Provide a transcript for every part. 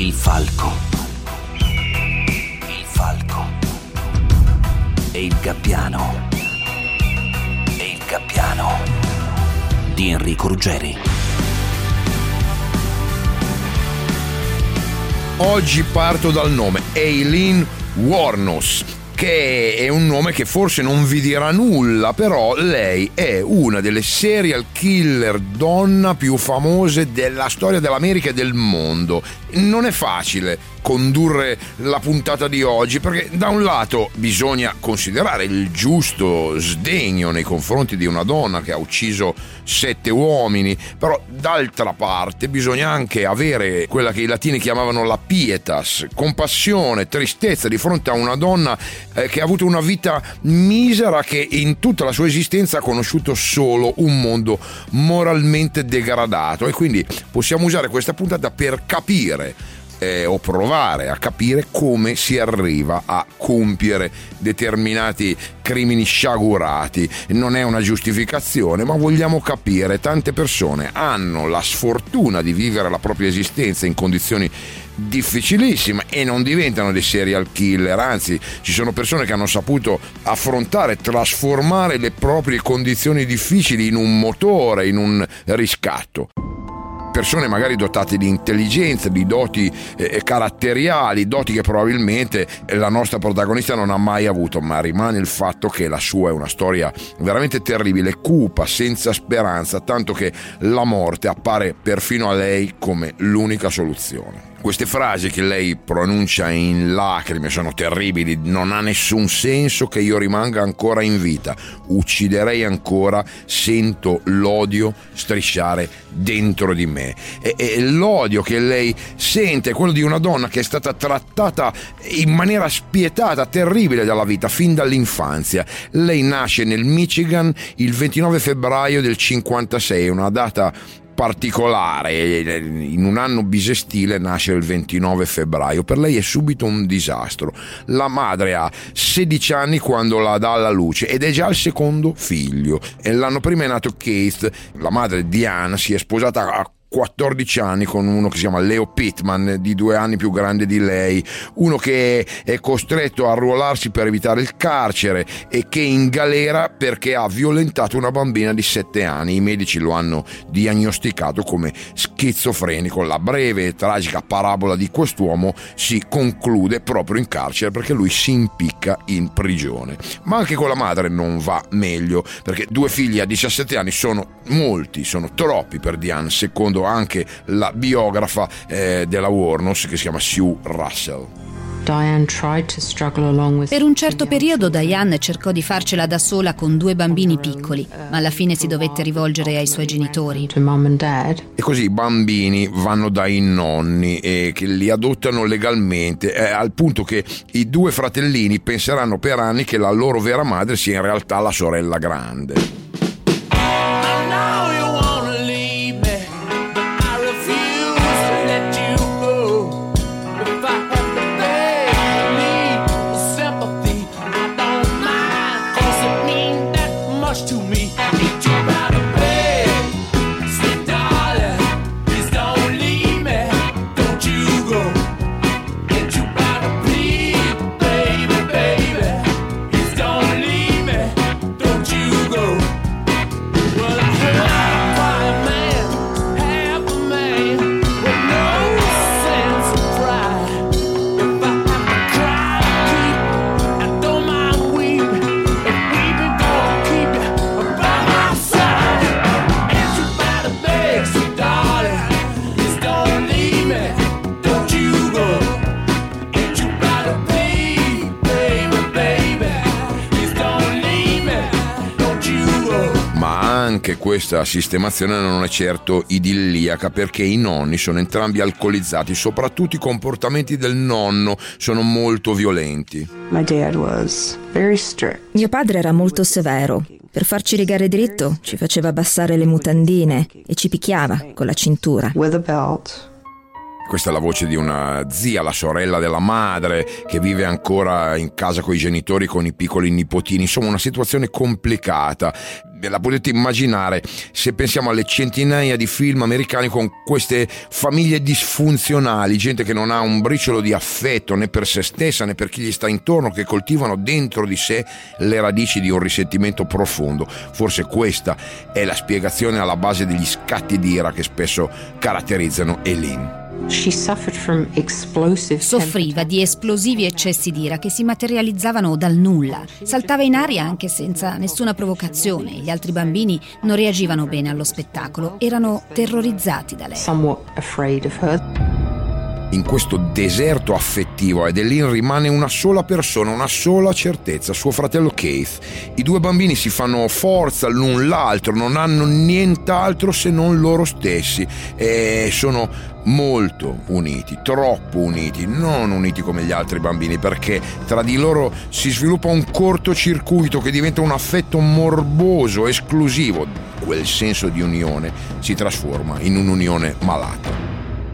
Il falco. Il falco. E il gabbiano. E il gabbiano di Enrico Ruggeri. Oggi parto dal nome Aileen Wuornos, che è un nome che forse non vi dirà nulla, però lei è una delle serial killer donna più famose della storia dell'America e del mondo. Non è facile condurre la puntata di oggi, perché da un lato bisogna considerare il giusto sdegno nei confronti di una donna che ha ucciso 7 uomini, però d'altra parte bisogna anche avere quella che i latini chiamavano la pietas, compassione, tristezza di fronte a una donna che ha avuto una vita misera, che in tutta la sua esistenza ha conosciuto solo un mondo moralmente degradato. E quindi possiamo usare questa puntata per capire o provare a capire come si arriva a compiere determinati crimini sciagurati. Non è una giustificazione, ma vogliamo capire. Tante persone hanno la sfortuna di vivere la propria esistenza in condizioni difficilissime e non diventano dei serial killer, anzi ci sono persone che hanno saputo affrontare, trasformare le proprie condizioni difficili in un motore, in un riscatto. Persone magari dotate di intelligenza, di doti caratteriali, doti che probabilmente la nostra protagonista non ha mai avuto, ma rimane il fatto che la sua è una storia veramente terribile, cupa, senza speranza, tanto che la morte appare perfino a lei come l'unica soluzione. Queste frasi che lei pronuncia in lacrime sono terribili. Non ha nessun senso che io rimanga ancora in vita, ucciderei ancora, sento l'odio strisciare dentro di me. E l'odio che lei sente è quello di una donna che è stata trattata in maniera spietata, terribile dalla vita fin dall'infanzia. Lei nasce nel Michigan il 29 febbraio del 56, una data particolare, in un anno bisestile nasce il 29 febbraio. Per lei è subito un disastro. La madre ha 16 anni quando la dà alla luce ed è già il secondo figlio, e l'anno prima è nato Keith. La madre Diane si è sposata a 14 anni con uno che si chiama Leo Pittman, di 2 anni più grande di lei, uno che è costretto a arruolarsi per evitare il carcere e che è in galera perché ha violentato una bambina di 7 anni. I medici lo hanno diagnosticato come schizofrenico. La breve e tragica parabola di quest'uomo si conclude proprio in carcere, perché lui si impicca in prigione. Ma anche con la madre non va meglio, perché 2 figli a 17 anni sono molti, sono troppi per Diane, secondo anche la biografa della Wuornos, che si chiama Sue Russell. Per un certo periodo Diane cercò di farcela da sola con 2 bambini piccoli, ma alla fine si dovette rivolgere ai suoi genitori. E così i bambini vanno dai nonni e che li adottano legalmente, al punto che i 2 fratellini penseranno per anni che la loro vera madre sia in realtà la sorella grande. Anche questa sistemazione non è certo idilliaca, perché i nonni sono entrambi alcolizzati, soprattutto i comportamenti del nonno sono molto violenti. Mio padre era molto severo. Per farci rigare dritto ci faceva abbassare le mutandine e ci picchiava con la cintura. Questa è la voce di una zia, la sorella della madre, che vive ancora in casa con i genitori, con i piccoli nipotini. Insomma, una situazione complicata. La potete immaginare se pensiamo alle centinaia di film americani con queste famiglie disfunzionali, gente che non ha un briciolo di affetto né per se stessa né per chi gli sta intorno, che coltivano dentro di sé le radici di un risentimento profondo. Forse questa è la spiegazione alla base degli scatti di ira che spesso caratterizzano Eileen. Soffriva di esplosivi eccessi d'ira che si materializzavano dal nulla. Saltava in aria anche senza nessuna provocazione. Gli altri bambini non reagivano bene allo spettacolo, erano terrorizzati da lei. In questo deserto affettivo ad Eileen rimane una sola persona, una sola certezza, suo fratello Keith. I due bambini si fanno forza l'un l'altro, non hanno nient'altro se non loro stessi e sono molto uniti, troppo uniti, non uniti come gli altri bambini, perché tra di loro si sviluppa un cortocircuito che diventa un affetto morboso, esclusivo. Quel senso di unione si trasforma in un'unione malata.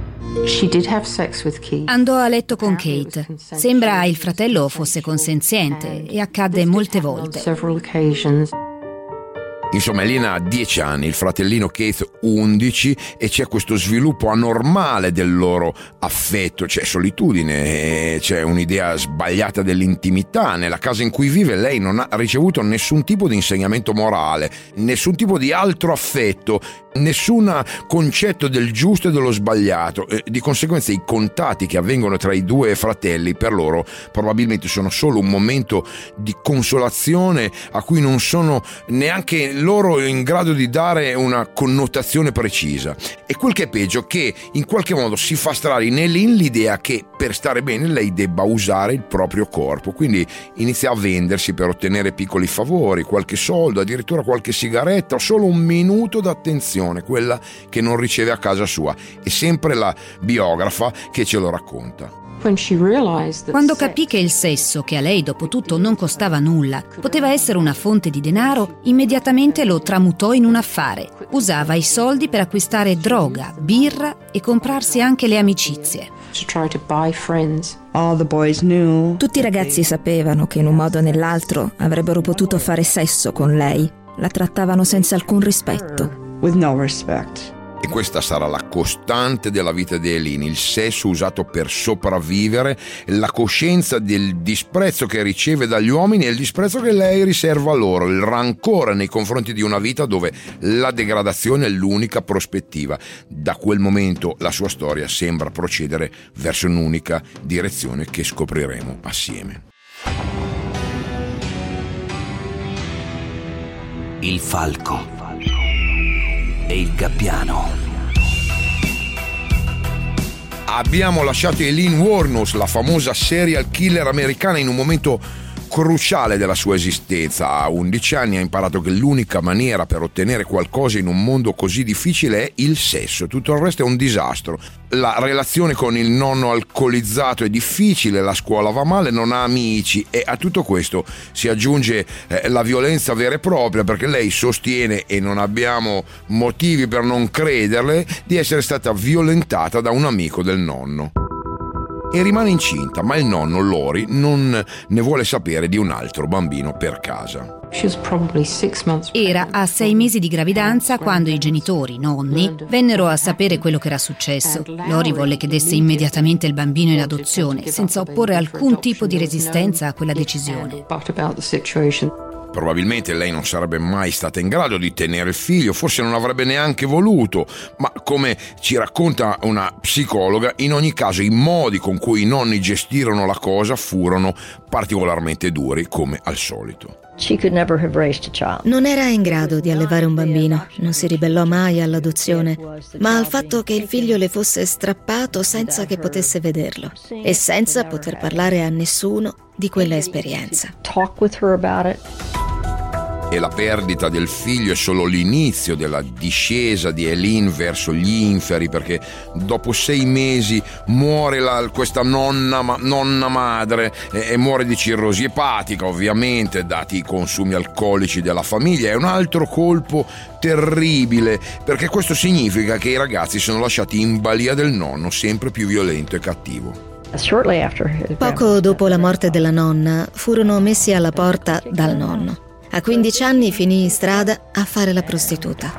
Andò a letto con Kate. Sembra il fratello fosse consenziente e accadde molte volte. Insomma, Elena ha 10 anni, il fratellino Keith 11 e c'è questo sviluppo anormale del loro affetto, c'è solitudine, c'è un'idea sbagliata dell'intimità. Nella casa in cui vive lei non ha ricevuto nessun tipo di insegnamento morale, nessun tipo di altro affetto, nessun concetto del giusto e dello sbagliato. Di conseguenza i contatti che avvengono tra i due fratelli per loro probabilmente sono solo un momento di consolazione a cui non sono neanche loro in grado di dare una connotazione precisa. E quel che è peggio è che in qualche modo si fa strada in Eileen l'idea che per stare bene lei debba usare il proprio corpo, quindi inizia a vendersi per ottenere piccoli favori, qualche soldo, addirittura qualche sigaretta o solo un minuto d'attenzione, quella che non riceve a casa sua. È sempre la biografa che ce lo racconta. Quando capì che il sesso, che a lei dopo tutto non costava nulla, poteva essere una fonte di denaro, immediatamente lo tramutò in un affare. Usava i soldi per acquistare droga, birra e comprarsi anche le amicizie. Tutti i ragazzi sapevano che in un modo o nell'altro avrebbero potuto fare sesso con lei. La trattavano senza alcun rispetto. E questa sarà la costante della vita di Eileen, il sesso usato per sopravvivere, la coscienza del disprezzo che riceve dagli uomini e il disprezzo che lei riserva loro, il rancore nei confronti di una vita dove la degradazione è l'unica prospettiva. Da quel momento la sua storia sembra procedere verso un'unica direzione che scopriremo assieme. Il falco e il gabbiano. Abbiamo lasciato Eileen Wuornos, la famosa serial killer americana, in un momento cruciale della sua esistenza. A 11 anni ha imparato che l'unica maniera per ottenere qualcosa in un mondo così difficile è il sesso, tutto il resto è un disastro. La relazione con il nonno alcolizzato è difficile, la scuola va male, non ha amici e a tutto questo si aggiunge la violenza vera e propria, perché lei sostiene, e non abbiamo motivi per non crederle, di essere stata violentata da un amico del nonno. E rimane incinta, ma il nonno, Lori, non ne vuole sapere di un altro bambino per casa. Era a 6 mesi di gravidanza quando i genitori, nonni, vennero a sapere quello che era successo. Lori volle che desse immediatamente il bambino in adozione, senza opporre alcun tipo di resistenza a quella decisione. Probabilmente lei non sarebbe mai stata in grado di tenere il figlio, forse non avrebbe neanche voluto, ma come ci racconta una psicologa, in ogni caso i modi con cui i nonni gestirono la cosa furono particolarmente duri, come al solito. Non era in grado di allevare un bambino, non si ribellò mai all'adozione, ma al fatto che il figlio le fosse strappato senza che potesse vederlo e senza poter parlare a nessuno di quella esperienza. e la perdita del figlio è solo l'inizio della discesa di Eileen verso gli inferi, perché dopo 6 mesi muore questa nonna madre e muore di cirrosi epatica, ovviamente, dati i consumi alcolici della famiglia. È un altro colpo terribile, perché questo significa che i ragazzi sono lasciati in balia del nonno, sempre più violento e cattivo. Poco dopo la morte della nonna, furono messi alla porta dal nonno. A 15 anni finì in strada a fare la prostituta.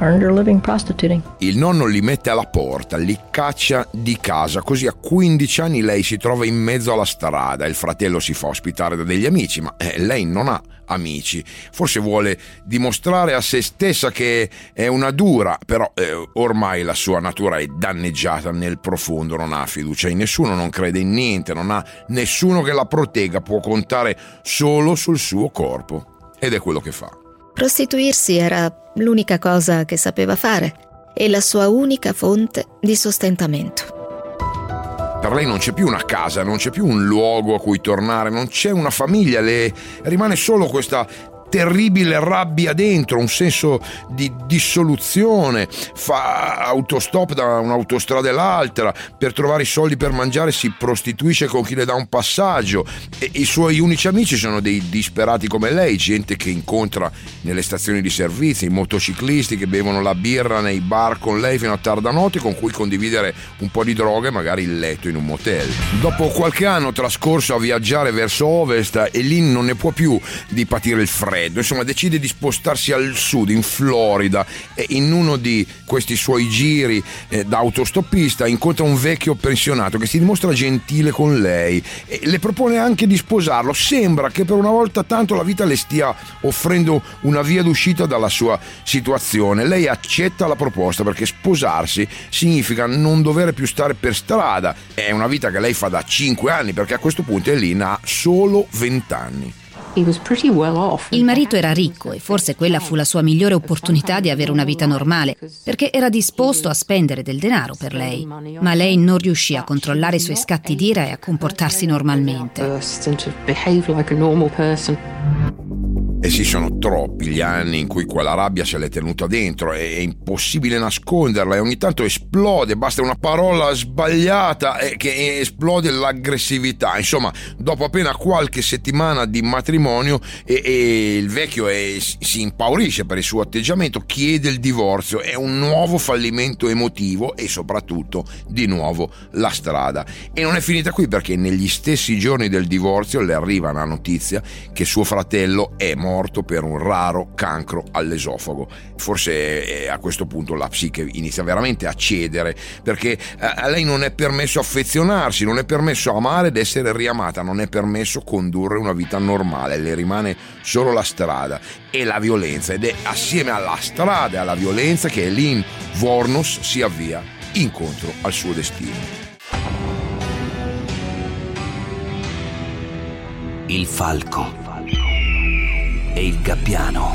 Il nonno li mette alla porta, li caccia di casa, così a 15 anni lei si trova in mezzo alla strada. Il fratello si fa ospitare da degli amici, ma lei non ha amici. Forse vuole dimostrare a se stessa che è una dura, però ormai la sua natura è danneggiata nel profondo, non ha fiducia in nessuno, non crede in niente, non ha nessuno che la protegga, può contare solo sul suo corpo. Ed è quello che fa. Prostituirsi era l'unica cosa che sapeva fare e la sua unica fonte di sostentamento. Per lei non c'è più una casa, non c'è più un luogo a cui tornare, non c'è una famiglia, le rimane solo questa terribile rabbia dentro, un senso di dissoluzione. Fa autostop da un'autostrada all'altra per trovare i soldi per mangiare, si prostituisce con chi le dà un passaggio e i suoi unici amici sono dei disperati come lei, gente che incontra nelle stazioni di servizio, i motociclisti che bevono la birra nei bar con lei fino a tarda notte, con cui condividere un po' di droga e magari il letto in un motel. Dopo qualche anno trascorso a viaggiare verso ovest, Eileen non ne può più di patire il freddo. Insomma, decide di spostarsi al sud, in Florida, e in uno di questi suoi giri da autostoppista incontra un vecchio pensionato che si dimostra gentile con lei e le propone anche di sposarlo. Sembra che per una volta tanto la vita le stia offrendo una via d'uscita dalla sua situazione. Lei accetta la proposta perché sposarsi significa non dover più stare per strada. È una vita che lei fa da 5 anni, perché a questo punto Eileen ha solo 20 anni. Il marito era ricco e forse quella fu la sua migliore opportunità di avere una vita normale, perché era disposto a spendere del denaro per lei, ma lei non riuscì a controllare i suoi scatti d'ira e a comportarsi normalmente. E sì, sono troppi gli anni in cui quella rabbia se l'è tenuta dentro, è impossibile nasconderla e ogni tanto esplode, basta una parola sbagliata che esplode l'aggressività. Insomma, dopo appena qualche settimana di matrimonio e il vecchio si impaurisce per il suo atteggiamento, chiede il divorzio. È un nuovo fallimento emotivo e soprattutto di nuovo la strada. E non è finita qui, perché negli stessi giorni del divorzio le arriva la notizia che suo fratello è morto per un raro cancro all'esofago. Forse a questo punto la psiche inizia veramente a cedere, perché a lei non è permesso affezionarsi, non è permesso amare ed essere riamata, non è permesso condurre una vita normale, le rimane solo la strada e la violenza, ed è assieme alla strada e alla violenza che Eileen Wuornos si avvia incontro al suo destino. Il falco e il gabbiano.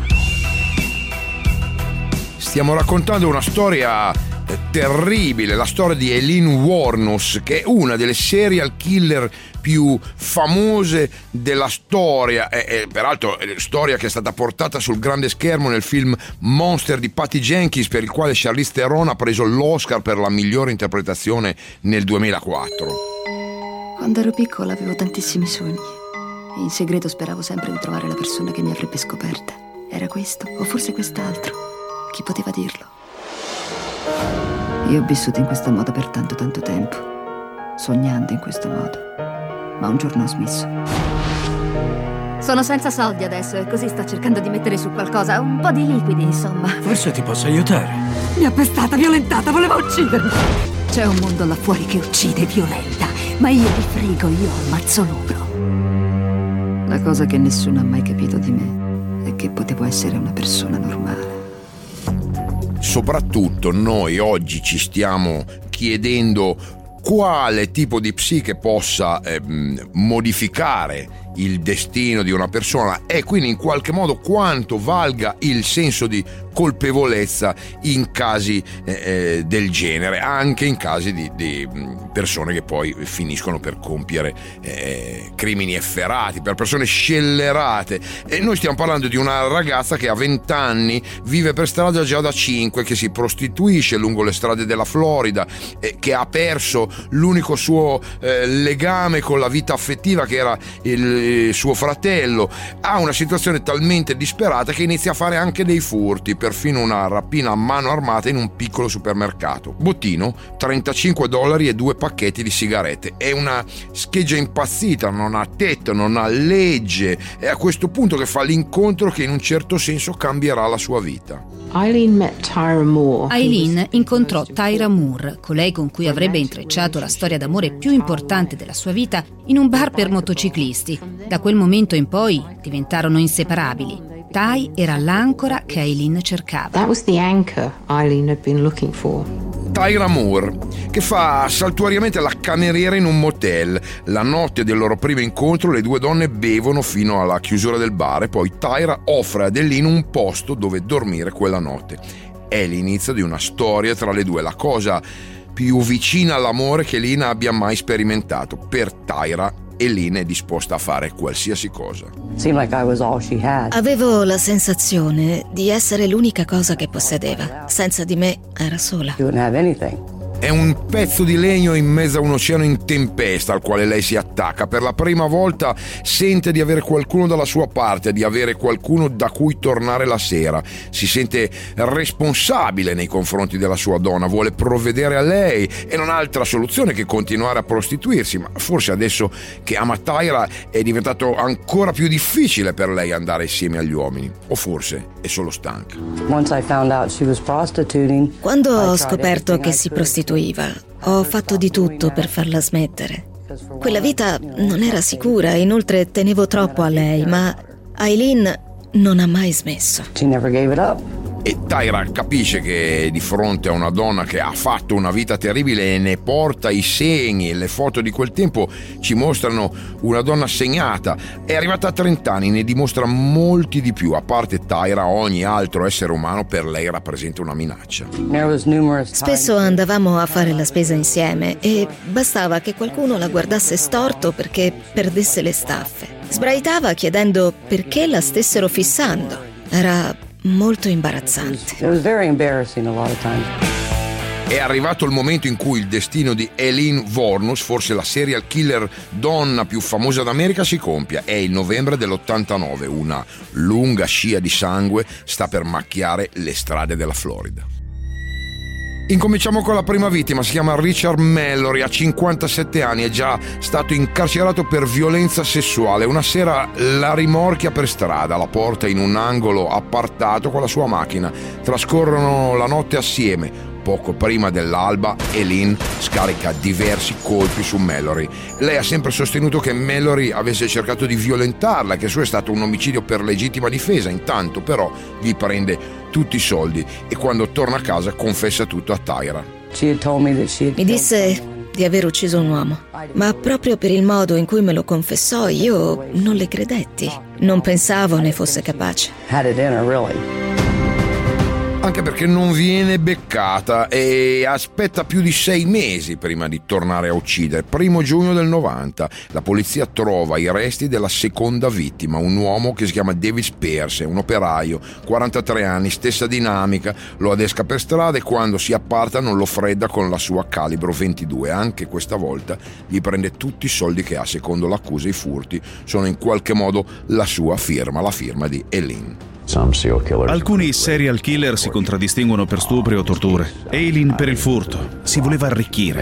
Stiamo raccontando una storia terribile, la storia di Eileen Wuornos, che è una delle serial killer più famose della storia, e peraltro storia che è stata portata sul grande schermo nel film Monster di Patty Jenkins, per il quale Charlize Theron ha preso l'Oscar per la migliore interpretazione nel 2004. Quando ero piccola avevo tantissimi sogni. In segreto speravo sempre di trovare la persona che mi avrebbe scoperta. Era questo, o forse quest'altro. Chi poteva dirlo? Io ho vissuto in questo modo per tanto tempo, sognando in questo modo. Ma un giorno ho smesso. Sono senza soldi adesso e così sto cercando di mettere su qualcosa, un po' di liquidi, insomma. Forse ti posso aiutare. Mi ha pestata, violentata, voleva uccidermi. C'è un mondo là fuori che uccide e violenta, ma io li frigo, io ammazzo loro. La cosa che nessuno ha mai capito di me è che potevo essere una persona normale. Soprattutto noi oggi ci stiamo chiedendo quale tipo di psiche possa modificare il destino di una persona e quindi in qualche modo quanto valga il senso di colpevolezza in casi del genere, anche in casi di persone che poi finiscono per compiere crimini efferati, per persone scellerate. E noi stiamo parlando di una ragazza che a 20 anni vive per strada già da 5, che si prostituisce lungo le strade della Florida, che ha perso l'unico suo legame con la vita affettiva che era il suo fratello, ha una situazione talmente disperata che inizia a fare anche dei furti, perfino una rapina a mano armata in un piccolo supermercato. Bottino, $35 e 2 pacchetti di sigarette. È una scheggia impazzita, non ha tetto, non ha legge. È a questo punto che fa l'incontro che in un certo senso cambierà la sua vita. Eileen incontrò Tyra Moore, colei con cui avrebbe intrecciato la storia d'amore più importante della sua vita, in un bar per motociclisti. Da quel momento in poi diventarono inseparabili. Ty era l'ancora che Eileen cercava. That was the anchor Eileen had been looking for. Tyra Moore, che fa saltuariamente la cameriera in un motel. La notte del loro primo incontro le due donne bevono fino alla chiusura del bar e poi Tyra offre ad Eileen un posto dove dormire quella notte. È l'inizio di una storia tra le due, la cosa più vicina all'amore che Eileen abbia mai sperimentato. Per Tyra, Eileen è disposta a fare qualsiasi cosa. Avevo la sensazione di essere l'unica cosa che possedeva. Senza di me era sola. È un pezzo di legno in mezzo a un oceano in tempesta al quale lei si attacca. Per la prima volta sente di avere qualcuno dalla sua parte, di avere qualcuno da cui tornare la sera. Si sente responsabile nei confronti della sua donna, vuole provvedere a lei e non ha altra soluzione che continuare a prostituirsi. Ma forse adesso che ama Tyra è diventato ancora più difficile per lei andare insieme agli uomini. O forse è solo stanca. Quando ho scoperto che si prostituiva, ho fatto di tutto per farla smettere. Quella vita non era sicura, inoltre tenevo troppo a lei, ma Eileen non ha mai smesso. E Tyra capisce che di fronte a una donna che ha fatto una vita terribile e ne porta i segni, le foto di quel tempo ci mostrano una donna segnata. È arrivata a 30 anni, ne dimostra molti di più. A parte Tyra, ogni altro essere umano per lei rappresenta una minaccia. Spesso andavamo a fare la spesa insieme e bastava che qualcuno la guardasse storto perché perdesse le staffe. Sbraitava chiedendo perché la stessero fissando. Era molto imbarazzante. È arrivato il momento in cui il destino di Eileen Wuornos, forse la serial killer donna più famosa d'America, si compia. È il novembre dell'89, una lunga scia di sangue sta per macchiare le strade della Florida. Incominciamo con la prima vittima, si chiama Richard Mallory, ha 57 anni, è già stato incarcerato per violenza sessuale. Una sera la rimorchia per strada, la porta in un angolo appartato con la sua macchina. Trascorrono la notte assieme. Poco prima dell'alba, Eileen scarica diversi colpi su Mallory. Lei ha sempre sostenuto che Mallory avesse cercato di violentarla, che il suo è stato un omicidio per legittima difesa. Intanto però gli prende tutti i soldi e quando torna a casa confessa tutto a Tyra. Mi disse di aver ucciso un uomo, ma proprio per il modo in cui me lo confessò io non le credetti. Non pensavo ne fosse capace. Anche perché non viene beccata e aspetta più di 6 mesi prima di tornare a uccidere. 1 giugno del 90 la polizia trova i resti della seconda vittima, un uomo che si chiama David Spears, un operaio, 43 anni, stessa dinamica, lo adesca per strada e quando si apparta non lo fredda con la sua calibro 22. Anche questa volta gli prende tutti i soldi che ha. Secondo l'accusa i furti sono in qualche modo la sua firma, la firma di Eileen. Alcuni serial killer si contraddistinguono per stupri o torture. Eileen per il furto. Si voleva arricchire.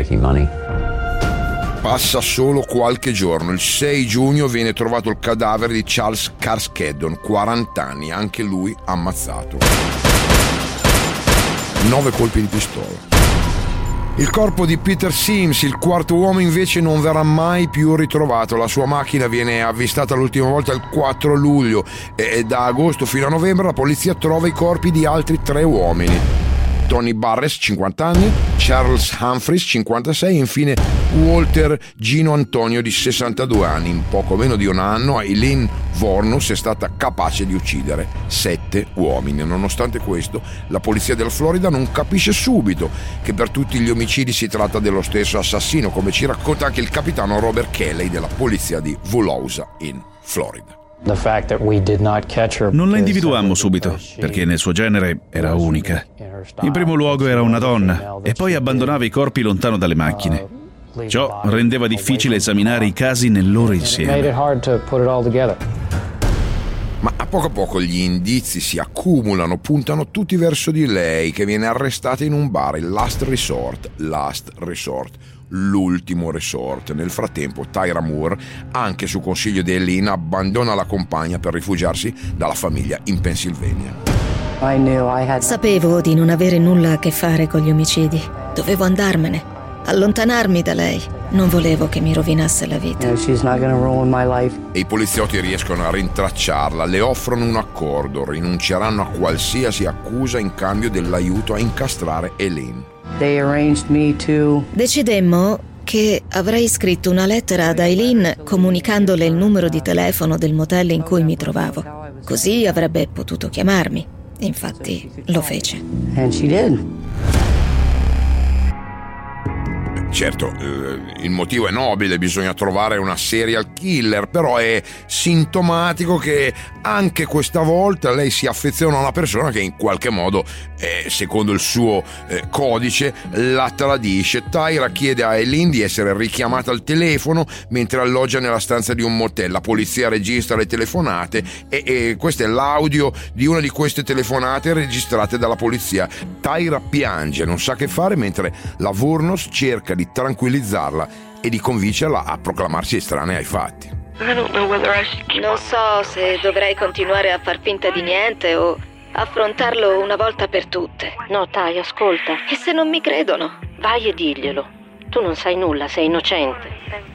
Passa solo qualche giorno. Il 6 giugno viene trovato il cadavere di Charles Carskedon, 40 anni, anche lui ammazzato. 9 colpi di pistola. Il corpo di Peter Sims, il quarto uomo, invece non verrà mai più ritrovato. La sua macchina viene avvistata l'ultima volta il 4 luglio e da agosto fino a novembre la polizia trova i corpi di altri 3 uomini. Tony Barres, 50 anni, Charles Humphries, 56 e infine Walter Gino Antonio di 62 anni. In poco meno di un anno Aileen Wuornos è stata capace di uccidere 7 uomini. Nonostante questo, la polizia della Florida non capisce subito che per tutti gli omicidi si tratta dello stesso assassino, come ci racconta anche il capitano Robert Kelly della polizia di Vulausa in Florida. Non la individuammo subito, perché nel suo genere era unica. In primo luogo era una donna e poi abbandonava i corpi lontano dalle macchine. Ciò rendeva difficile esaminare i casi nel loro insieme. Ma a poco gli indizi si accumulano, puntano tutti verso di lei, che viene arrestata in un bar, il Last Resort, l'ultimo resort. Nel frattempo Tyra Moore, anche su consiglio di Aileen, abbandona la compagna per rifugiarsi dalla famiglia in Pennsylvania. Sapevo di non avere nulla a che fare con gli omicidi. Dovevo andarmene, allontanarmi da lei. Non volevo che mi rovinasse la vita. E i poliziotti riescono a rintracciarla, le offrono un accordo, rinunceranno a qualsiasi accusa in cambio dell'aiuto a incastrare Aileen. Decidemmo che avrei scritto una lettera ad Aileen comunicandole il numero di telefono del motel in cui mi trovavo. Così avrebbe potuto chiamarmi. Infatti lo fece. Certo, il motivo è nobile, bisogna trovare una serial killer, però è sintomatico che anche questa volta lei si affeziona a una persona che in qualche modo, secondo il suo codice, la tradisce. Tyra chiede a Aileen di essere richiamata al telefono mentre alloggia nella stanza di un motel. La polizia registra le telefonate e questo è l'audio di una di queste telefonate registrate dalla polizia. Tyra piange, non sa che fare, mentre la Wuornos cerca di tranquillizzarla e di convincerla a proclamarsi estranea ai fatti. Non so se dovrei continuare a far finta di niente o affrontarlo una volta per tutte. No, Tai, ascolta. E se non mi credono? Vai e diglielo. Tu non sai nulla, sei innocente.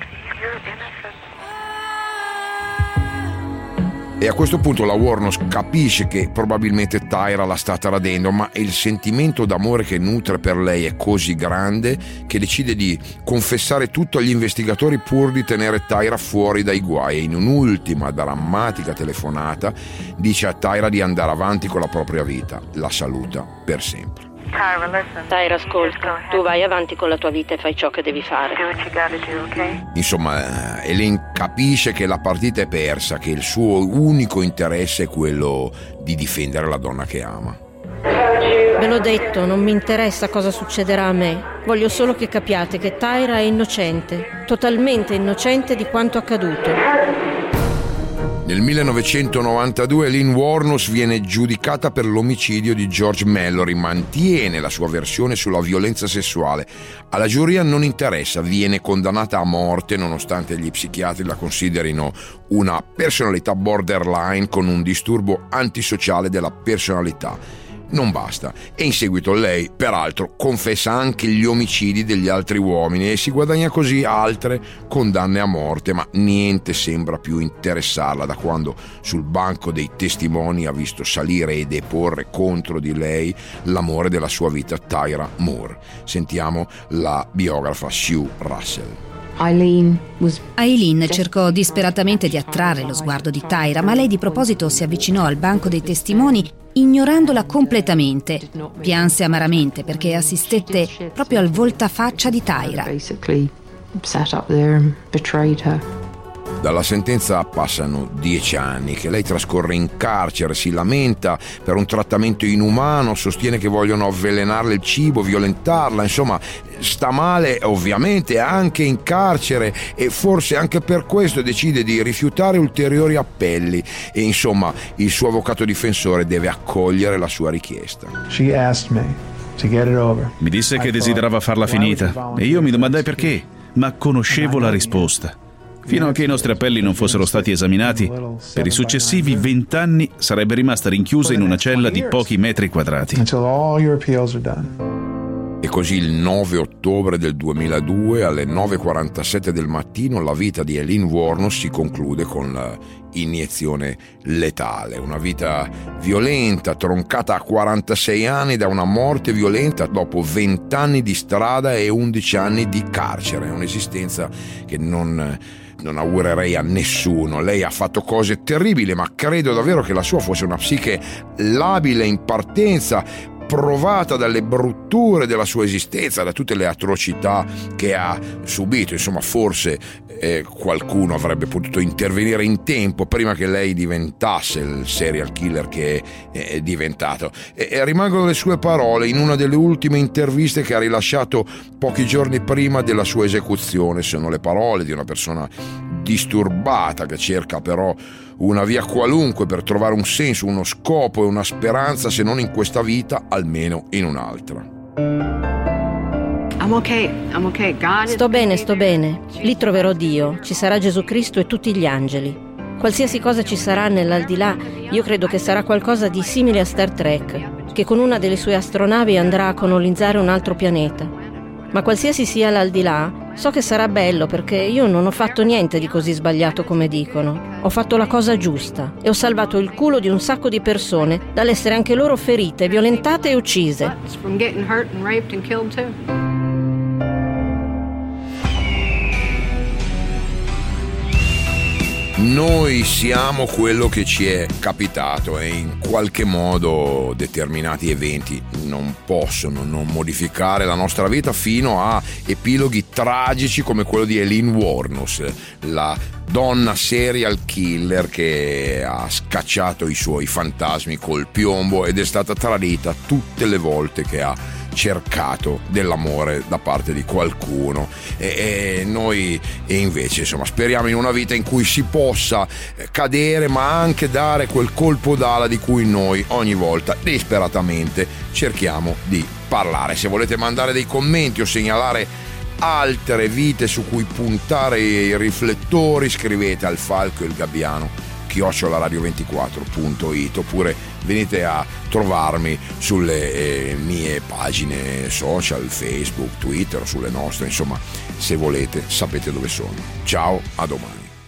E a questo punto la Wuornos capisce che probabilmente Tyra la sta tradendo, ma il sentimento d'amore che nutre per lei è così grande che decide di confessare tutto agli investigatori pur di tenere Tyra fuori dai guai. E in un'ultima drammatica telefonata dice a Tyra di andare avanti con la propria vita, la saluta per sempre. Tyra, ascolta, tu vai avanti con la tua vita e fai ciò che devi fare. Insomma, Aileen capisce che la partita è persa, che il suo unico interesse è quello di difendere la donna che ama. Ve l'ho detto, non mi interessa cosa succederà a me. Voglio solo che capiate che Tyra è innocente, totalmente innocente di quanto accaduto. Nel 1992 Aileen Wuornos viene giudicata per l'omicidio di George Mallory, mantiene la sua versione sulla violenza sessuale. Alla giuria non interessa, viene condannata a morte nonostante gli psichiatri la considerino una personalità borderline con un disturbo antisociale della personalità. Non basta, e in seguito lei, peraltro, confessa anche gli omicidi degli altri uomini e si guadagna così altre condanne a morte, ma niente sembra più interessarla da quando sul banco dei testimoni ha visto salire e deporre contro di lei l'amore della sua vita, Tyra Moore. Sentiamo la biografa Sue Russell. Aileen cercò disperatamente di attrarre lo sguardo di Tyra, ma lei di proposito si avvicinò al banco dei testimoni ignorandola completamente. Pianse amaramente perché assistette proprio al voltafaccia di Tyra. Dalla sentenza passano 10 anni che lei trascorre in carcere, si lamenta per un trattamento inumano, sostiene che vogliono avvelenarle il cibo, violentarla, insomma sta male ovviamente anche in carcere e forse anche per questo decide di rifiutare ulteriori appelli e insomma il suo avvocato difensore deve accogliere la sua richiesta. Mi disse che desiderava farla finita e io mi domandai perché, ma conoscevo la risposta. Fino a che i nostri appelli non fossero stati esaminati, per i successivi 20 anni sarebbe rimasta rinchiusa in una cella di pochi metri quadrati. E così il 9 ottobre del 2002 alle 9:47 del mattino la vita di Aileen Wuornos si conclude con l'iniezione letale. Una vita violenta, troncata a 46 anni da una morte violenta dopo 20 anni di strada e 11 anni di carcere. Un'esistenza che non augurerei a nessuno. Lei ha fatto cose terribili, ma credo davvero che la sua fosse una psiche labile in partenza, provata dalle brutture della sua esistenza, da tutte le atrocità che ha subito. Insomma, forse qualcuno avrebbe potuto intervenire in tempo prima che lei diventasse il serial killer che è diventato. E rimangono le sue parole in una delle ultime interviste che ha rilasciato pochi giorni prima della sua esecuzione. Sono le parole di una persona disturbata che cerca però una via qualunque per trovare un senso, uno scopo e una speranza, se non in questa vita, almeno in un'altra. I'm okay. Sto bene. Lì troverò Dio, ci sarà Gesù Cristo e tutti gli angeli. Qualsiasi cosa ci sarà nell'aldilà, io credo che sarà qualcosa di simile a Star Trek, che con una delle sue astronavi andrà a colonizzare un altro pianeta. Ma qualsiasi sia l'aldilà, so che sarà bello perché io non ho fatto niente di così sbagliato come dicono. Ho fatto la cosa giusta e ho salvato il culo di un sacco di persone dall'essere anche loro ferite, violentate e uccise. Noi siamo quello che ci è capitato e in qualche modo determinati eventi non possono non modificare la nostra vita fino a epiloghi tragici come quello di Aileen Wuornos, la donna serial killer che ha scacciato i suoi fantasmi col piombo ed è stata tradita tutte le volte che ha cercato dell'amore da parte di qualcuno e noi invece insomma speriamo in una vita in cui si possa cadere ma anche dare quel colpo d'ala di cui noi ogni volta disperatamente cerchiamo di parlare. Se volete mandare dei commenti o segnalare altre vite su cui puntare i riflettori, scrivete al Falco e il Gabbiano @radio24.it oppure venite a trovarmi sulle mie pagine social, Facebook, Twitter, sulle nostre, insomma, se volete sapete dove sono. Ciao, a domani.